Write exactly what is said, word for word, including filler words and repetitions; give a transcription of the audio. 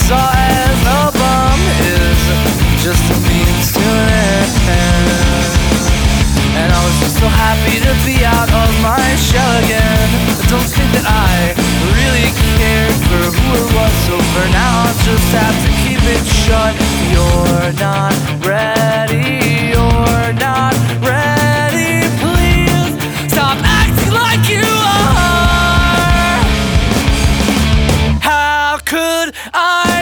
saw as a bum is just a means to an end. And I was just so happy to be out of my shell again. I don't think that I really cared for who it was, so for now I'll just have to keep it shut. You're not ready, you're not ready. Please stop acting like you are. How could I